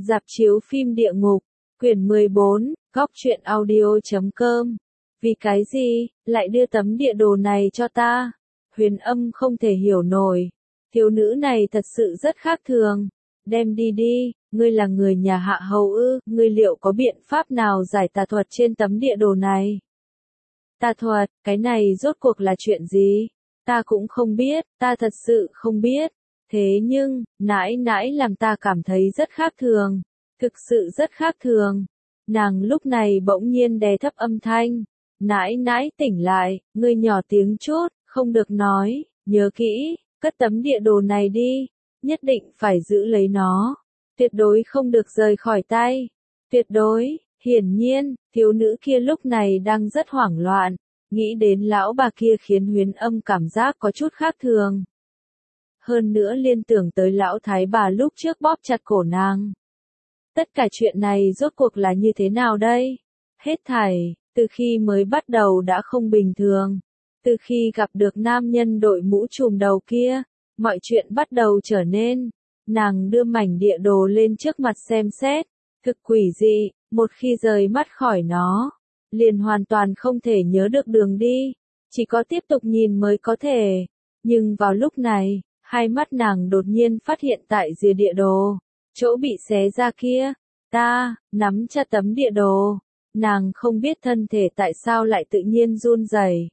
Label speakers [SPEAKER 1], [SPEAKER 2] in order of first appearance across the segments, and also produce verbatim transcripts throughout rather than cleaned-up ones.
[SPEAKER 1] Rạp chiếu phim địa ngục, quyển mười bốn, góc truyện audio.com. Vì cái gì, lại đưa tấm địa đồ này cho ta? Huyền Âm không thể hiểu nổi. Thiếu nữ này thật sự rất khác thường. Đem đi đi, ngươi là người nhà Hạ Hầu ư, ngươi liệu có biện pháp nào giải tà thuật trên tấm địa đồ này? Tà thuật, cái này rốt cuộc là chuyện gì? Ta cũng không biết, ta thật sự không biết. Thế nhưng, nãi nãi làm ta cảm thấy rất khác thường. Thực sự rất khác thường. Nàng lúc này bỗng nhiên đè thấp âm thanh. Nãi nãi tỉnh lại, ngươi nhỏ tiếng chút, không được nói, nhớ kỹ, cất tấm địa đồ này đi. Nhất định phải giữ lấy nó. Tuyệt đối không được rời khỏi tay. Tuyệt đối, hiển nhiên, thiếu nữ kia lúc này đang rất hoảng loạn. Nghĩ đến lão bà kia khiến Huyền Âm cảm giác có chút khác thường. Hơn nữa liên tưởng tới lão thái bà lúc trước bóp chặt cổ nàng. Tất cả chuyện này rốt cuộc là như thế nào đây? Hết thảy, từ khi mới bắt đầu đã không bình thường. Từ khi gặp được nam nhân đội mũ trùm đầu kia, mọi chuyện bắt đầu trở nên. Nàng đưa mảnh địa đồ lên trước mặt xem xét. Thực quỷ dị, một khi rời mắt khỏi nó, liền hoàn toàn không thể nhớ được đường đi. Chỉ có tiếp tục nhìn mới có thể. Nhưng vào lúc này, hai mắt nàng đột nhiên phát hiện tại rìa địa đồ, chỗ bị xé ra kia, ta, nắm chặt tấm địa đồ, nàng không biết thân thể tại sao lại tự nhiên run rẩy.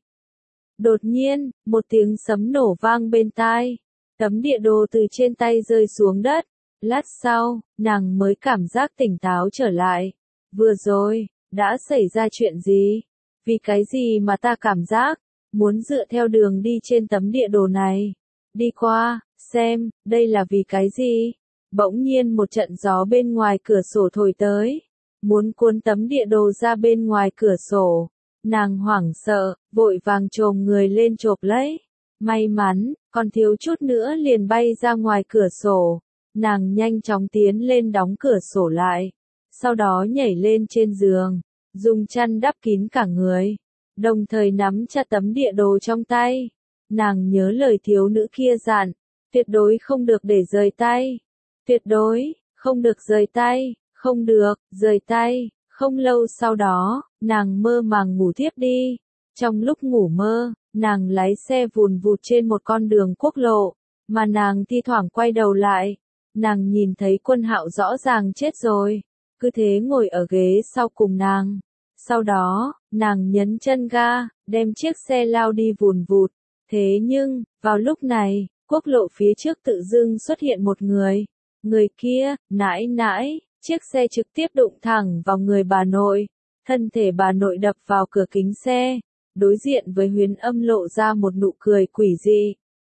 [SPEAKER 1] Đột nhiên, một tiếng sấm nổ vang bên tai, tấm địa đồ từ trên tay rơi xuống đất, lát sau, nàng mới cảm giác tỉnh táo trở lại. Vừa rồi, đã xảy ra chuyện gì? Vì cái gì mà ta cảm giác, muốn dựa theo đường đi trên tấm địa đồ này? Đi qua, xem, đây là vì cái gì? Bỗng nhiên một trận gió bên ngoài cửa sổ thổi tới, muốn cuốn tấm địa đồ ra bên ngoài cửa sổ. Nàng hoảng sợ, vội vàng chồm người lên chộp lấy. May mắn, còn thiếu chút nữa liền bay ra ngoài cửa sổ. Nàng nhanh chóng tiến lên đóng cửa sổ lại. Sau đó nhảy lên trên giường, dùng chăn đắp kín cả người, đồng thời nắm chặt tấm địa đồ trong tay. Nàng nhớ lời thiếu nữ kia dặn, tuyệt đối không được để rời tay. Tuyệt đối, không được rời tay, không được, rời tay. Không lâu sau đó, nàng mơ màng ngủ thiếp đi. Trong lúc ngủ mơ, nàng lái xe vùn vụt trên một con đường quốc lộ, mà nàng thi thoảng quay đầu lại. Nàng nhìn thấy Quân Hạo rõ ràng chết rồi, cứ thế ngồi ở ghế sau cùng nàng. Sau đó, nàng nhấn chân ga, đem chiếc xe lao đi vùn vụt. Thế nhưng, vào lúc này, quốc lộ phía trước tự dưng xuất hiện một người. Người kia, nãi nãi, chiếc xe trực tiếp đụng thẳng vào người bà nội. Thân thể bà nội đập vào cửa kính xe, đối diện với Huyền Âm lộ ra một nụ cười quỷ dị.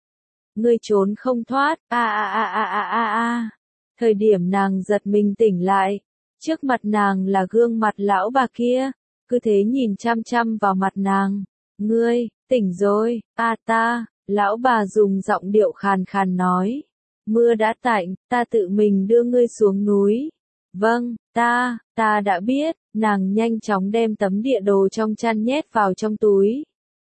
[SPEAKER 1] Ngươi trốn không thoát, a a a a a a a. Thời điểm nàng giật mình tỉnh lại, trước mặt nàng là gương mặt lão bà kia, cứ thế nhìn chăm chăm vào mặt nàng. Ngươi, tỉnh rồi, a ta, lão bà dùng giọng điệu khàn khàn nói. Mưa đã tạnh, ta tự mình đưa ngươi xuống núi. Vâng, ta, ta đã biết, nàng nhanh chóng đem tấm địa đồ trong chăn nhét vào trong túi.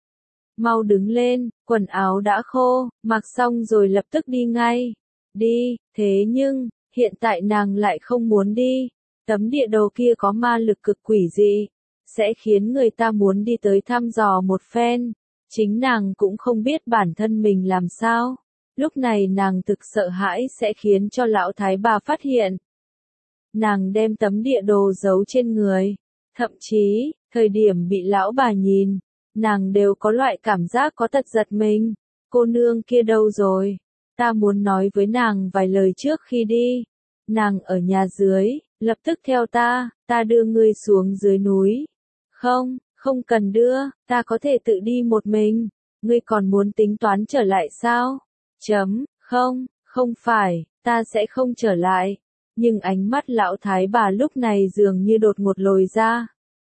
[SPEAKER 1] Mau đứng lên, quần áo đã khô, mặc xong rồi lập tức đi ngay. Đi, thế nhưng, hiện tại nàng lại không muốn đi. Tấm địa đồ kia có ma lực cực quỷ dị, sẽ khiến người ta muốn đi tới thăm dò một phen. Chính nàng cũng không biết bản thân mình làm sao. Lúc này nàng thực sợ hãi sẽ khiến cho lão thái bà phát hiện. Nàng đem tấm địa đồ giấu trên người. Thậm chí, thời điểm bị lão bà nhìn, nàng đều có loại cảm giác có tật giật mình. Cô nương kia đâu rồi? Ta muốn nói với nàng vài lời trước khi đi. Nàng ở nhà dưới, lập tức theo ta, ta đưa ngươi xuống dưới núi. Không, không cần đưa, ta có thể tự đi một mình. Ngươi còn muốn tính toán trở lại sao? Chấm, không, không phải, ta sẽ không trở lại. Nhưng ánh mắt lão thái bà lúc này dường như đột ngột lồi ra.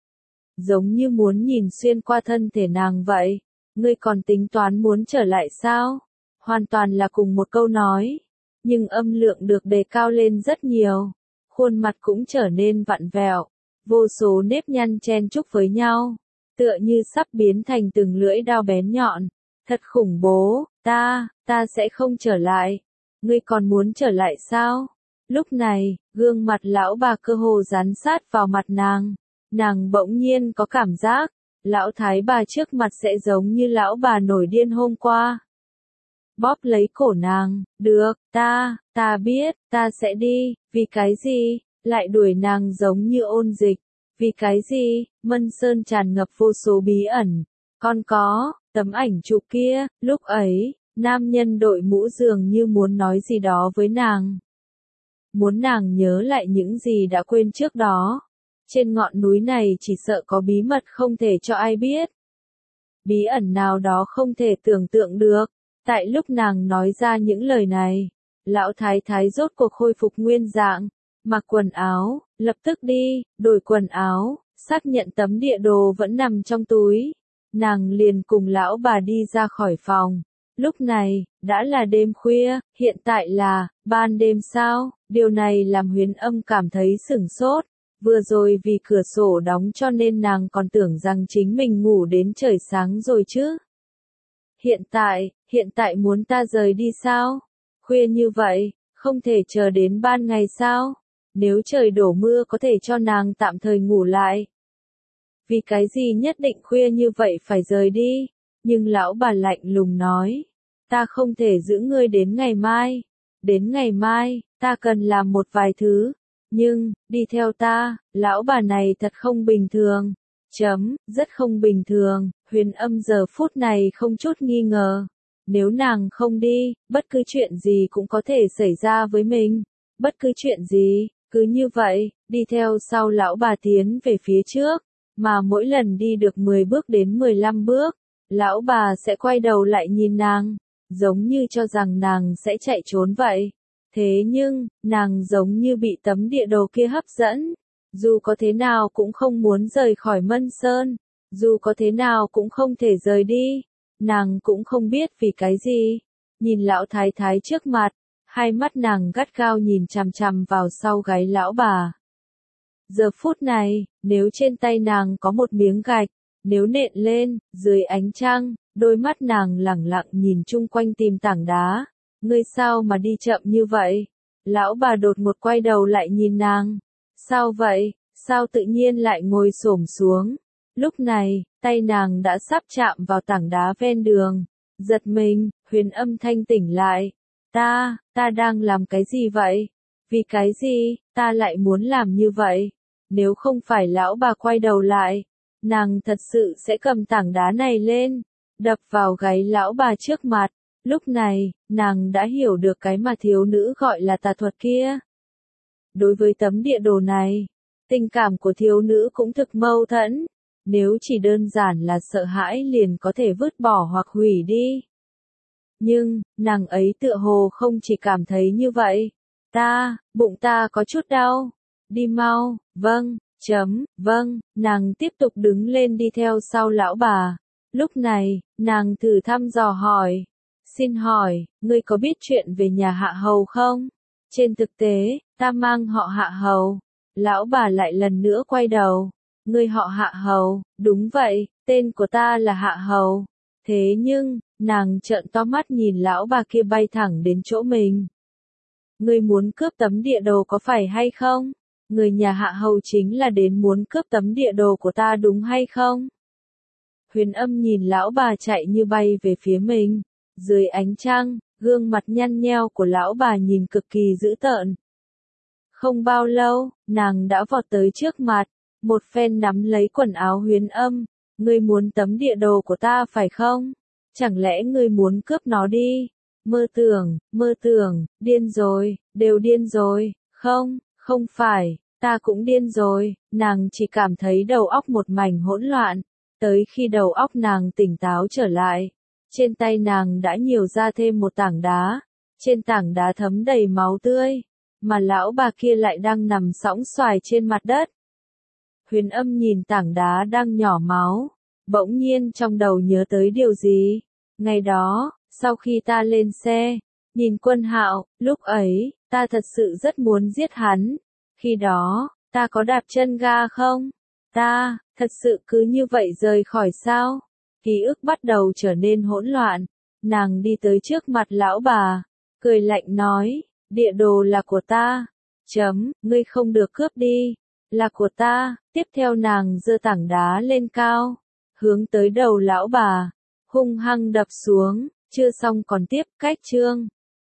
[SPEAKER 1] Giống như muốn nhìn xuyên qua thân thể nàng vậy. Ngươi còn tính toán muốn trở lại sao? Hoàn toàn là cùng một câu nói. Nhưng âm lượng được đề cao lên rất nhiều. Khuôn mặt cũng trở nên vặn vẹo. Vô số nếp nhăn chen chúc với nhau. Tựa như sắp biến thành từng lưỡi dao bén nhọn. Thật khủng bố, ta, ta sẽ không trở lại. Ngươi còn muốn trở lại sao? Lúc này, gương mặt lão bà cơ hồ dán sát vào mặt nàng. Nàng bỗng nhiên có cảm giác, lão thái bà trước mặt sẽ giống như lão bà nổi điên hôm qua. Bóp lấy cổ nàng, được, ta, ta biết, ta sẽ đi, vì cái gì, lại đuổi nàng giống như ôn dịch, vì cái gì, Mân Sơn tràn ngập vô số bí ẩn, còn có, tấm ảnh chụp kia, lúc ấy, nam nhân đội mũ dường như muốn nói gì đó với nàng. Muốn nàng nhớ lại những gì đã quên trước đó. Trên ngọn núi này chỉ sợ có bí mật không thể cho ai biết. Bí ẩn nào đó không thể tưởng tượng được. Tại lúc nàng nói ra những lời này, lão thái thái rốt cuộc khôi phục nguyên dạng, mặc quần áo, lập tức đi, đổi quần áo, xác nhận tấm địa đồ vẫn nằm trong túi. Nàng liền cùng lão bà đi ra khỏi phòng. Lúc này, đã là đêm khuya, hiện tại là, ban đêm sao, điều này làm Huyền Âm cảm thấy sửng sốt. Vừa rồi vì cửa sổ đóng cho nên nàng còn tưởng rằng chính mình ngủ đến trời sáng rồi chứ. Hiện tại, hiện tại muốn ta rời đi sao? Khuya như vậy, không thể chờ đến ban ngày sao? Nếu trời đổ mưa có thể cho nàng tạm thời ngủ lại. Vì cái gì nhất định khuya như vậy phải rời đi? Nhưng lão bà lạnh lùng nói, ta không thể giữ ngươi đến ngày mai. Đến ngày mai, ta cần làm một vài thứ. Nhưng, đi theo ta, lão bà này thật không bình thường. Chấm, rất không bình thường, Huyền Âm giờ phút này không chút nghi ngờ. Nếu nàng không đi, bất cứ chuyện gì cũng có thể xảy ra với mình. Bất cứ chuyện gì, cứ như vậy, đi theo sau lão bà tiến về phía trước. Mà mỗi lần đi được mười bước đến mười lăm bước, lão bà sẽ quay đầu lại nhìn nàng, giống như cho rằng nàng sẽ chạy trốn vậy. Thế nhưng, nàng giống như bị tấm địa đồ kia hấp dẫn. Dù có thế nào cũng không muốn rời khỏi Mân Sơn. Dù có thế nào cũng không thể rời đi. Nàng cũng không biết vì cái gì. Nhìn lão thái thái trước mặt, hai mắt nàng gắt gao nhìn chằm chằm vào sau gáy lão bà. Giờ phút này, nếu trên tay nàng có một miếng gạch, nếu nện lên, dưới ánh trăng, đôi mắt nàng lẳng lặng nhìn chung quanh tìm tảng đá. Ngươi sao mà đi chậm như vậy? Lão bà đột ngột quay đầu lại nhìn nàng. Sao vậy? Sao tự nhiên lại ngồi xổm xuống? Lúc này, tay nàng đã sắp chạm vào tảng đá ven đường. Giật mình, Huyền Âm thanh tỉnh lại. Ta, ta đang làm cái gì vậy? Vì cái gì, ta lại muốn làm như vậy? Nếu không phải lão bà quay đầu lại, nàng thật sự sẽ cầm tảng đá này lên, đập vào gáy lão bà trước mặt. Lúc này, nàng đã hiểu được cái mà thiếu nữ gọi là tà thuật kia. Đối với tấm địa đồ này, tình cảm của thiếu nữ cũng thực mâu thuẫn. Nếu chỉ đơn giản là sợ hãi liền có thể vứt bỏ hoặc hủy đi. Nhưng, nàng ấy tựa hồ không chỉ cảm thấy như vậy. Ta, bụng ta có chút đau. Đi mau, vâng, chấm, vâng, nàng tiếp tục đứng lên đi theo sau lão bà. Lúc này, nàng thử thăm dò hỏi. Xin hỏi, ngươi có biết chuyện về nhà Hạ Hầu không? Trên thực tế, ta mang họ Hạ Hầu. Lão bà lại lần nữa quay đầu. Ngươi họ Hạ Hầu, đúng vậy, tên của ta là Hạ Hầu. Thế nhưng, nàng trợn to mắt nhìn lão bà kia bay thẳng đến chỗ mình. Ngươi muốn cướp tấm địa đồ có phải hay không? Người nhà Hạ Hầu chính là đến muốn cướp tấm địa đồ của ta đúng hay không? Huyền Âm nhìn lão bà chạy như bay về phía mình. Dưới ánh trăng, gương mặt nhăn nheo của lão bà nhìn cực kỳ dữ tợn. Không bao lâu, nàng đã vọt tới trước mặt, một phen nắm lấy quần áo Huyền Âm. Ngươi muốn tấm địa đồ của ta phải không? Chẳng lẽ ngươi muốn cướp nó đi? Mơ tưởng, mơ tưởng, điên rồi, đều điên rồi, không, không phải, ta cũng điên rồi, nàng chỉ cảm thấy đầu óc một mảnh hỗn loạn. Tới khi đầu óc nàng tỉnh táo trở lại, trên tay nàng đã nhiều ra thêm một tảng đá, trên tảng đá thấm đầy máu tươi, mà lão bà kia lại đang nằm sõng soài trên mặt đất. Huyền Âm nhìn tảng đá đang nhỏ máu, bỗng nhiên trong đầu nhớ tới điều gì. Ngày đó, sau khi ta lên xe, nhìn Quân Hạo, lúc ấy, ta thật sự rất muốn giết hắn. Khi đó, ta có đạp chân ga không? Ta, thật sự cứ như vậy rời khỏi sao? Ký ức bắt đầu trở nên hỗn loạn. Nàng đi tới trước mặt lão bà, cười lạnh nói, địa đồ là của ta, Chấm, ngươi không được cướp đi, là của ta. Tiếp theo nàng giơ tảng đá lên cao, hướng tới đầu lão bà, hung hăng đập xuống. Chưa xong còn tiếp, cách chương.